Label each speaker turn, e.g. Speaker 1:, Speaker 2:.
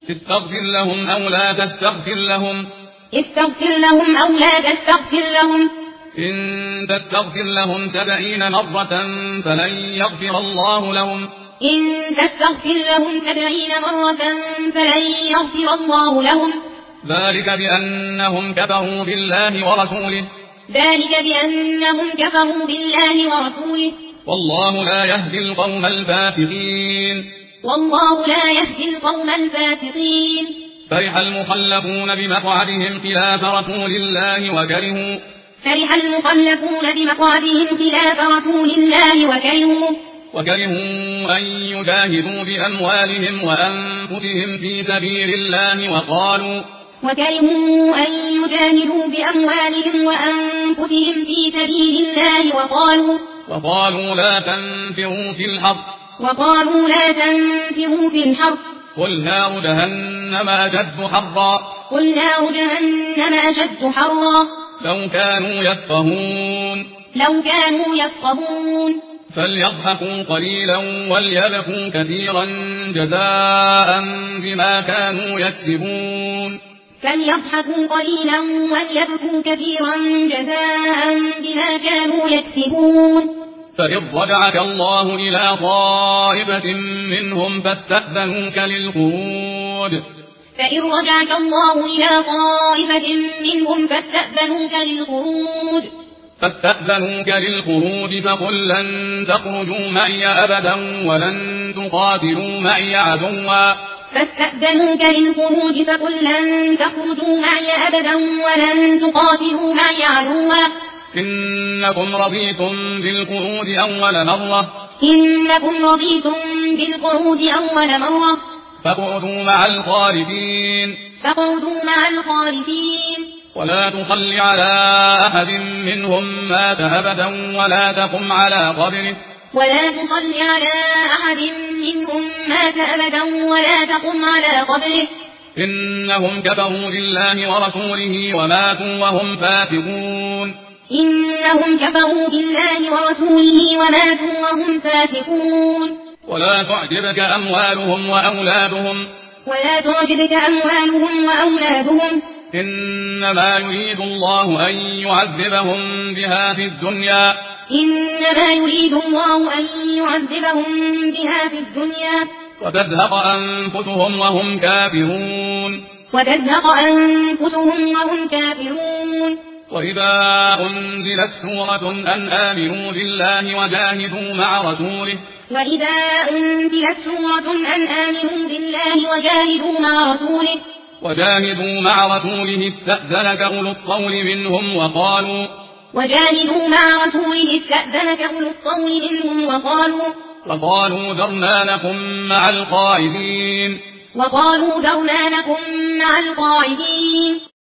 Speaker 1: استغفر لهم أو لا تستغفر لهم إن تستغفر لهم 70 مرة فلن يغفر الله لهم ذلك بأنهم كفروا بالله ورسوله والله لا يهدي القوم الفاسقين فرح المخلفون بمقعدهم خلاف رسول الله وكرهوا أن يجاهدوا بأموالهم وأنفسهم في سبيل الله وقالوا لا تنفروا في الحرب قل نار جهنم أشد حرا لو كانوا يفقهون فليضحكوا قليلا وليبكوا كثيرا جزاء بما كانوا يكسبون فإذ رجعك الله إلى طائفة منهم فاستأذنوك للخروج فقل لن تخرجوا معي أبدا ولن تقاتلوا معي عدوا إنكم رضيتم بالقعود أول مرة فاقعدوا مع الخالفين ولا تصل على أحد منهم مات أبدا ولا تقم على قبره إنهم كفروا بالله ورسوله وماتوا وهم فاسقون ولا تعجبك أموالهم وأولادهم إنما يريد الله أن يعذبهم بها في الدنيا وتزهق أنفسهم وهم كافرون وإذا أنزلت سورة أن آمنوا بالله وجاهدوا مع رسوله استأذنك أولو الطول منهم وقالوا ذرنا لكم مع القاعدين